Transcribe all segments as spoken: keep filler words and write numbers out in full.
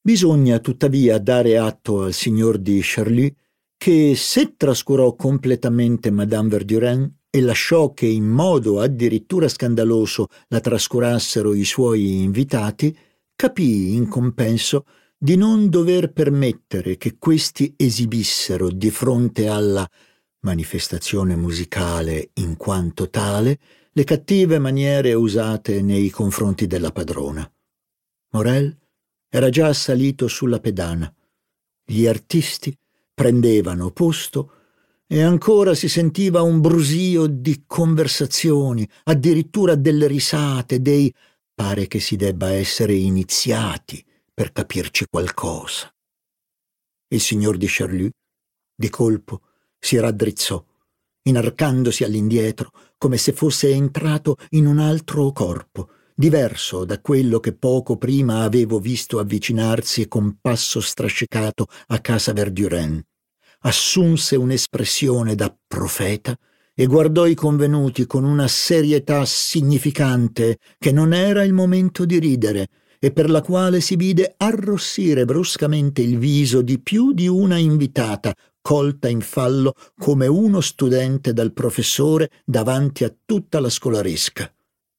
Bisogna tuttavia dare atto al signor di Charlie che, se trascurò completamente Madame Verdurin e lasciò che in modo addirittura scandaloso la trascurassero i suoi invitati, capì in compenso di non dover permettere che questi esibissero di fronte alla manifestazione musicale in quanto tale le cattive maniere usate nei confronti della padrona. Morel era già salito sulla pedana. Gli artisti prendevano posto e ancora si sentiva un brusio di conversazioni, addirittura delle risate, dei «pare che si debba essere iniziati per capirci qualcosa». Il signor di Charlie, di colpo, si raddrizzò, inarcandosi all'indietro come se fosse entrato in un altro corpo, diverso da quello che poco prima avevo visto avvicinarsi con passo strascicato a casa Verdurin. Assunse un'espressione da profeta e guardò i convenuti con una serietà significante che non era il momento di ridere e per la quale si vide arrossire bruscamente il viso di più di una invitata, colta in fallo come uno studente dal professore davanti a tutta la scolaresca.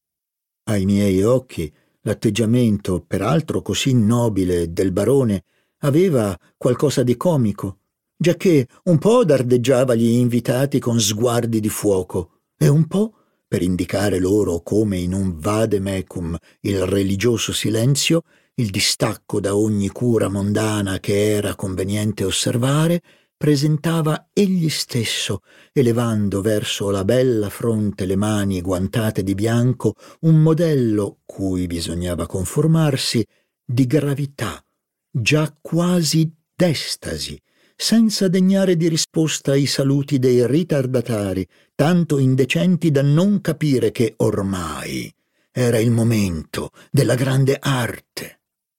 Ai miei occhi l'atteggiamento, peraltro così nobile, del barone aveva qualcosa di comico, giacché un po' dardeggiava gli invitati con sguardi di fuoco e un po', per indicare loro come in un vademecum il religioso silenzio, il distacco da ogni cura mondana che era conveniente osservare, presentava egli stesso, elevando verso la bella fronte le mani guantate di bianco, un modello, cui bisognava conformarsi, di gravità, già quasi d'estasi, senza degnare di risposta ai saluti dei ritardatari, tanto indecenti da non capire che ormai era il momento della grande arte.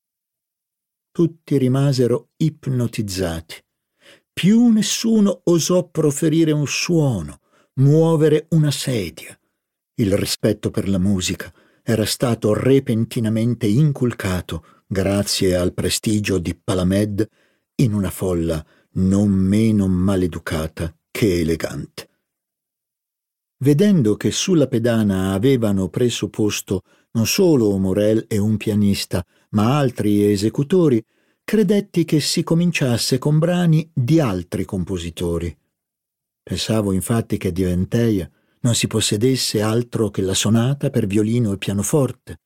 Tutti rimasero ipnotizzati. Più nessuno osò proferire un suono, muovere una sedia. Il rispetto per la musica era stato repentinamente inculcato, grazie al prestigio di Palamède, in una folla non meno maleducata che elegante. Vedendo che sulla pedana avevano preso posto non solo Morel e un pianista, ma altri esecutori, credetti che si cominciasse con brani di altri compositori. Pensavo infatti che di Vinteuil non si possedesse altro che la sonata per violino e pianoforte.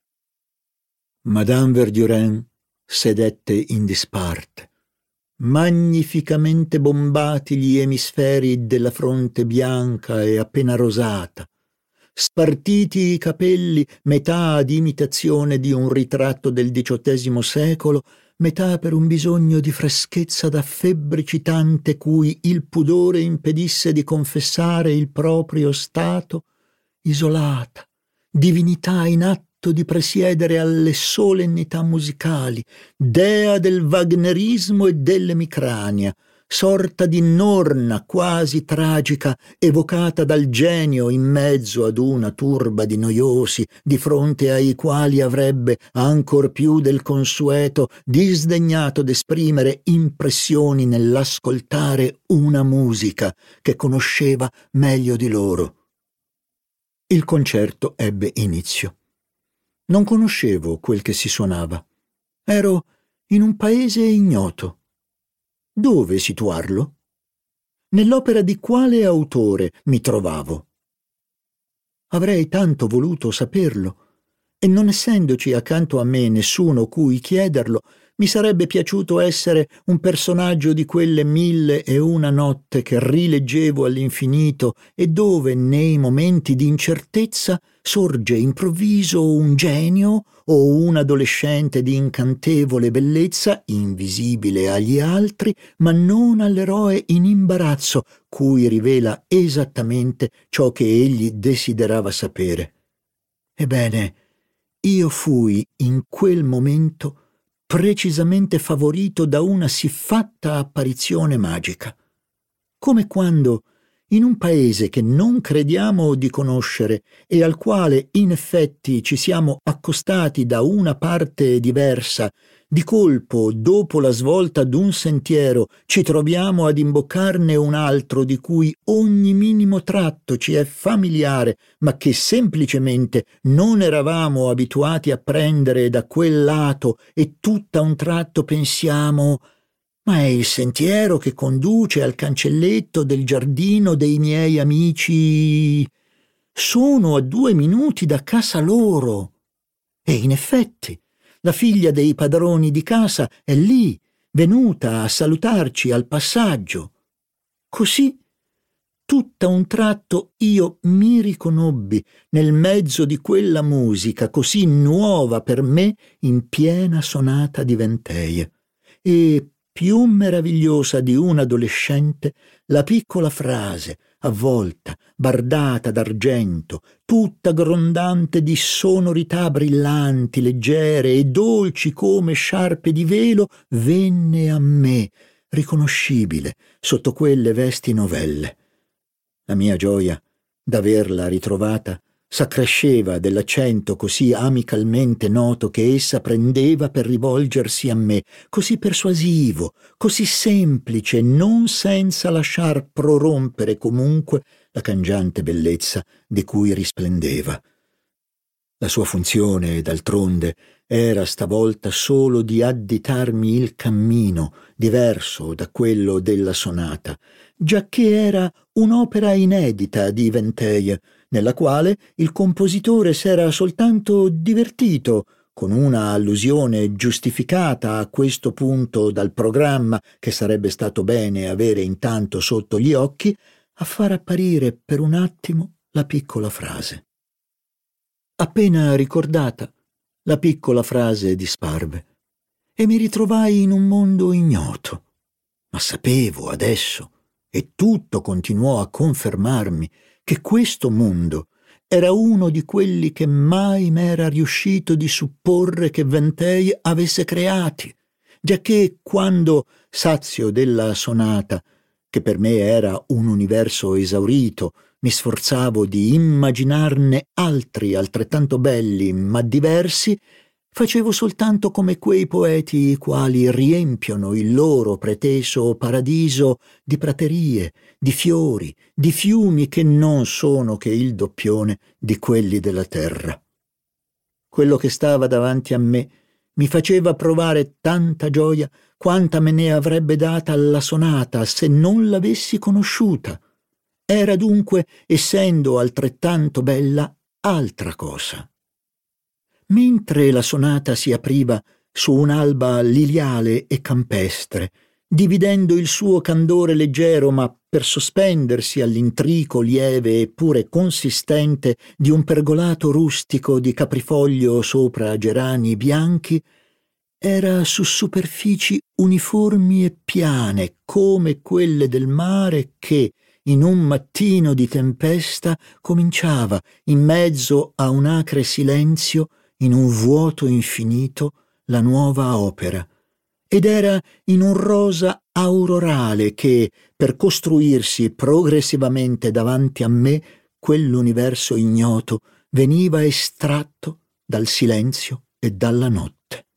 Madame Verdurin sedette in disparte. Magnificamente bombati gli emisferi della fronte bianca e appena rosata, spartiti i capelli, metà ad imitazione di un ritratto del diciottesimo secolo, metà per un bisogno di freschezza da febbricitante cui il pudore impedisse di confessare il proprio stato, isolata, divinità in atto di presiedere alle solennità musicali, dea del wagnerismo e dell'emicrania, sorta di norna quasi tragica evocata dal genio in mezzo ad una turba di noiosi di fronte ai quali avrebbe ancor più del consueto disdegnato d'esprimere impressioni nell'ascoltare una musica che conosceva meglio di loro. Il concerto ebbe inizio. Non conoscevo quel che si suonava. Ero in un paese ignoto. Dove situarlo? Nell'opera di quale autore mi trovavo? Avrei tanto voluto saperlo, e non essendoci accanto a me nessuno cui chiederlo, mi sarebbe piaciuto essere un personaggio di quelle mille e una notte che rileggevo all'infinito e dove, nei momenti di incertezza, sorge improvviso un genio o un adolescente di incantevole bellezza, invisibile agli altri, ma non all'eroe in imbarazzo, cui rivela esattamente ciò che egli desiderava sapere. Ebbene, io fui in quel momento precisamente favorito da una siffatta apparizione magica, come quando, in un paese che non crediamo di conoscere e al quale in effetti ci siamo accostati da una parte diversa, di colpo, dopo la svolta d'un sentiero, ci troviamo ad imboccarne un altro di cui ogni minimo tratto ci è familiare, ma che semplicemente non eravamo abituati a prendere da quel lato e tutta un tratto pensiamo: ma è il sentiero che conduce al cancelletto del giardino dei miei amici. Sono a due minuti da casa loro. E in effetti la figlia dei padroni di casa è lì, venuta a salutarci al passaggio. Così, tutta un tratto io mi riconobbi nel mezzo di quella musica così nuova per me in piena sonata di Venteye. E più meravigliosa di un adolescente, la piccola frase, avvolta, bardata d'argento, tutta grondante di sonorità brillanti, leggere e dolci come sciarpe di velo, venne a me, riconoscibile, sotto quelle vesti novelle. La mia gioia d'averla ritrovata s'accresceva dell'accento così amicalmente noto che essa prendeva per rivolgersi a me, così persuasivo, così semplice, non senza lasciar prorompere comunque la cangiante bellezza di cui risplendeva. La sua funzione, d'altronde, era stavolta solo di additarmi il cammino, diverso da quello della sonata, giacché era un'opera inedita di Venteye, nella quale il compositore s'era soltanto divertito, con una allusione giustificata a questo punto dal programma che sarebbe stato bene avere intanto sotto gli occhi, a far apparire per un attimo la piccola frase. Appena ricordata, la piccola frase disparve e mi ritrovai in un mondo ignoto, ma sapevo adesso, e tutto continuò a confermarmi, che questo mondo era uno di quelli che mai m'era riuscito di supporre che Venteye avesse creati, giacché quando, sazio della sonata, che per me era un universo esaurito, mi sforzavo di immaginarne altri altrettanto belli ma diversi, facevo soltanto come quei poeti i quali riempiono il loro preteso paradiso di praterie, di fiori, di fiumi che non sono che il doppione di quelli della terra. Quello che stava davanti a me mi faceva provare tanta gioia quanta me ne avrebbe data la sonata se non l'avessi conosciuta. Era dunque, essendo altrettanto bella, altra cosa. Mentre la sonata si apriva su un'alba liliale e campestre, dividendo il suo candore leggero ma per sospendersi all'intrico lieve e pure consistente di un pergolato rustico di caprifoglio sopra gerani bianchi, era su superfici uniformi e piane come quelle del mare che, in un mattino di tempesta, cominciava, in mezzo a un acre silenzio, in un vuoto infinito, la nuova opera, ed era in un rosa aurorale che, per costruirsi progressivamente davanti a me, quell'universo ignoto veniva estratto dal silenzio e dalla notte.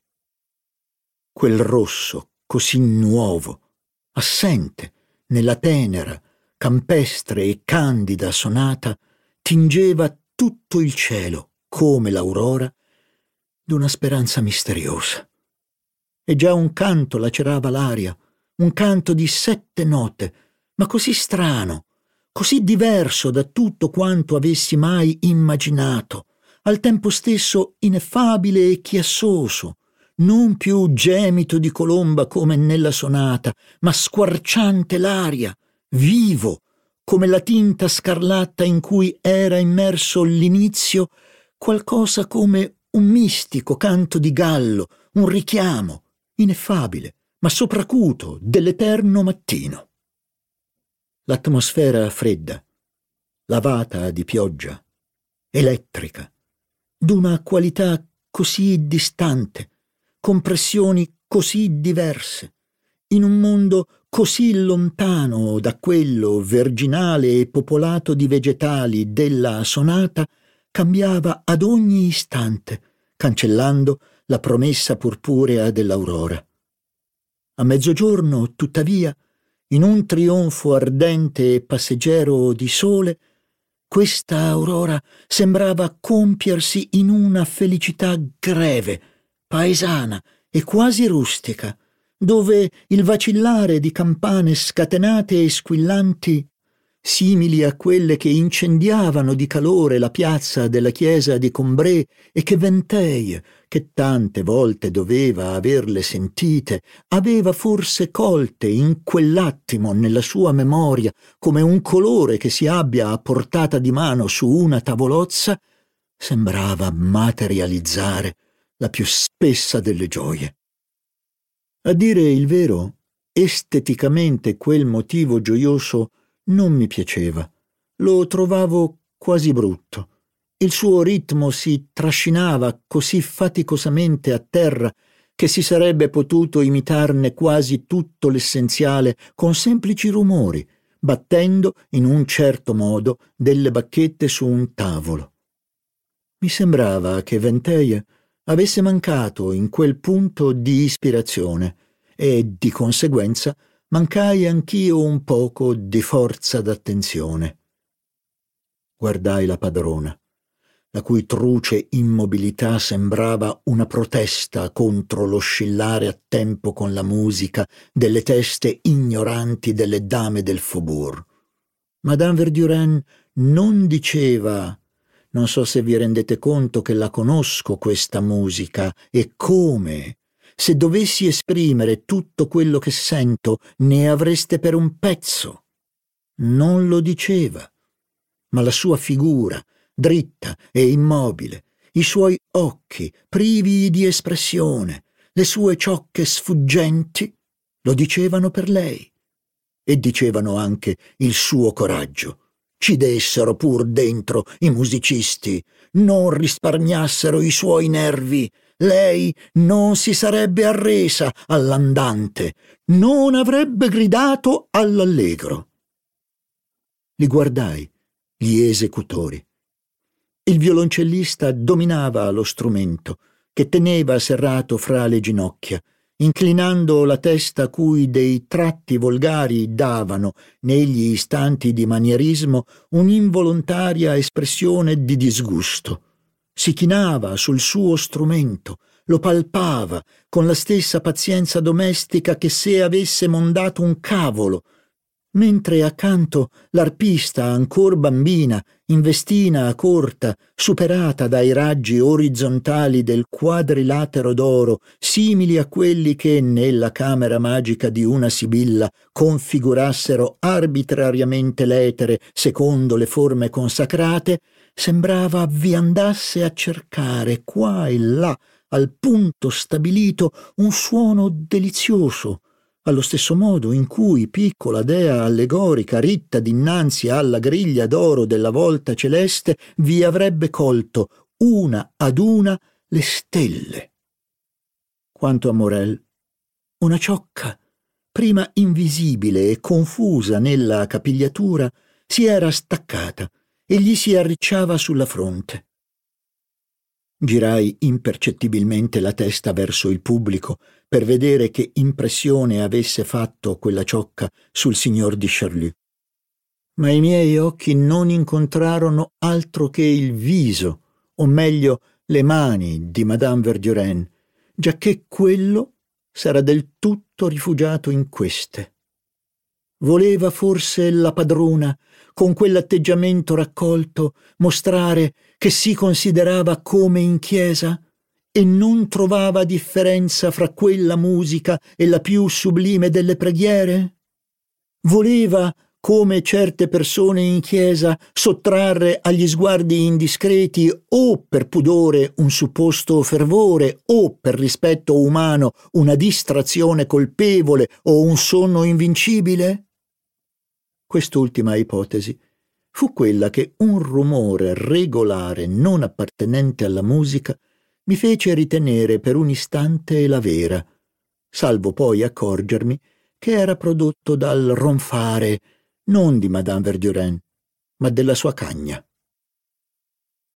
Quel rosso così nuovo, assente nella tenera, campestre e candida sonata, tingeva tutto il cielo come l'aurora d'una speranza misteriosa. E già un canto lacerava l'aria, un canto di sette note, ma così strano, così diverso da tutto quanto avessi mai immaginato, al tempo stesso ineffabile e chiassoso, non più gemito di colomba come nella sonata, ma squarciante l'aria, vivo, come la tinta scarlatta in cui era immerso l'inizio, qualcosa come un mistico canto di gallo, un richiamo, ineffabile, ma sopracuto dell'eterno mattino. L'atmosfera fredda, lavata di pioggia, elettrica, d'una qualità così distante, con pressioni così diverse, in un mondo così lontano da quello virginale e popolato di vegetali della sonata, cambiava ad ogni istante, cancellando la promessa purpurea dell'aurora. A mezzogiorno, tuttavia, in un trionfo ardente e passeggero di sole, questa aurora sembrava compiersi in una felicità greve, paesana e quasi rustica, dove il vacillare di campane scatenate e squillanti, simili a quelle che incendiavano di calore la piazza della chiesa di Combray e che Vinteuil, che tante volte doveva averle sentite, aveva forse colte in quell'attimo nella sua memoria come un colore che si abbia a portata di mano su una tavolozza, sembrava materializzare la più spessa delle gioie. A dire il vero, esteticamente quel motivo gioioso non mi piaceva. Lo trovavo quasi brutto. Il suo ritmo si trascinava così faticosamente a terra che si sarebbe potuto imitarne quasi tutto l'essenziale con semplici rumori, battendo in un certo modo delle bacchette su un tavolo. Mi sembrava che Vinteuil avesse mancato in quel punto di ispirazione e, di conseguenza, mancai anch'io un poco di forza d'attenzione. Guardai la padrona, la cui truce immobilità sembrava una protesta contro l'oscillare a tempo con la musica delle teste ignoranti delle dame del Faubourg. Madame Verdurin non diceva: «Non so se vi rendete conto che la conosco questa musica e come. Se dovessi esprimere tutto quello che sento, ne avreste per un pezzo». Non lo diceva, ma la sua figura, dritta e immobile, i suoi occhi privi di espressione, le sue ciocche sfuggenti, lo dicevano per lei. E dicevano anche il suo coraggio. Ci dessero pur dentro i musicisti, non risparmiassero i suoi nervi, lei non si sarebbe arresa all'andante, non avrebbe gridato all'allegro. Li guardai, gli esecutori. Il violoncellista dominava lo strumento, che teneva serrato fra le ginocchia, inclinando la testa cui dei tratti volgari davano, negli istanti di manierismo, un'involontaria espressione di disgusto. Si chinava sul suo strumento, lo palpava con la stessa pazienza domestica che se avesse mondato un cavolo, mentre accanto l'arpista, ancor bambina, in vestina corta, superata dai raggi orizzontali del quadrilatero d'oro, simili a quelli che, nella camera magica di una sibilla, configurassero arbitrariamente l'etere secondo le forme consacrate, sembrava vi andasse a cercare qua e là, al punto stabilito, un suono delizioso, allo stesso modo in cui piccola dea allegorica ritta dinanzi alla griglia d'oro della volta celeste vi avrebbe colto una ad una le stelle. Quanto a Morel, una ciocca, prima invisibile e confusa nella capigliatura, si era staccata e gli si arricciava sulla fronte. Girai impercettibilmente la testa verso il pubblico per vedere che impressione avesse fatto quella ciocca sul signor di Charlus. Ma i miei occhi non incontrarono altro che il viso, o meglio le mani di Madame Verdurin, giacché quello s'era del tutto rifugiato in queste. Voleva forse la padrona, con quell'atteggiamento raccolto, mostrare che si considerava come in chiesa e non trovava differenza fra quella musica e la più sublime delle preghiere? Voleva, come certe persone in chiesa, sottrarre agli sguardi indiscreti o per pudore un supposto fervore o per rispetto umano una distrazione colpevole o un sonno invincibile? Quest'ultima ipotesi fu quella che un rumore regolare non appartenente alla musica mi fece ritenere per un istante la vera, salvo poi accorgermi che era prodotto dal ronfare non di Madame Verdurin, ma della sua cagna.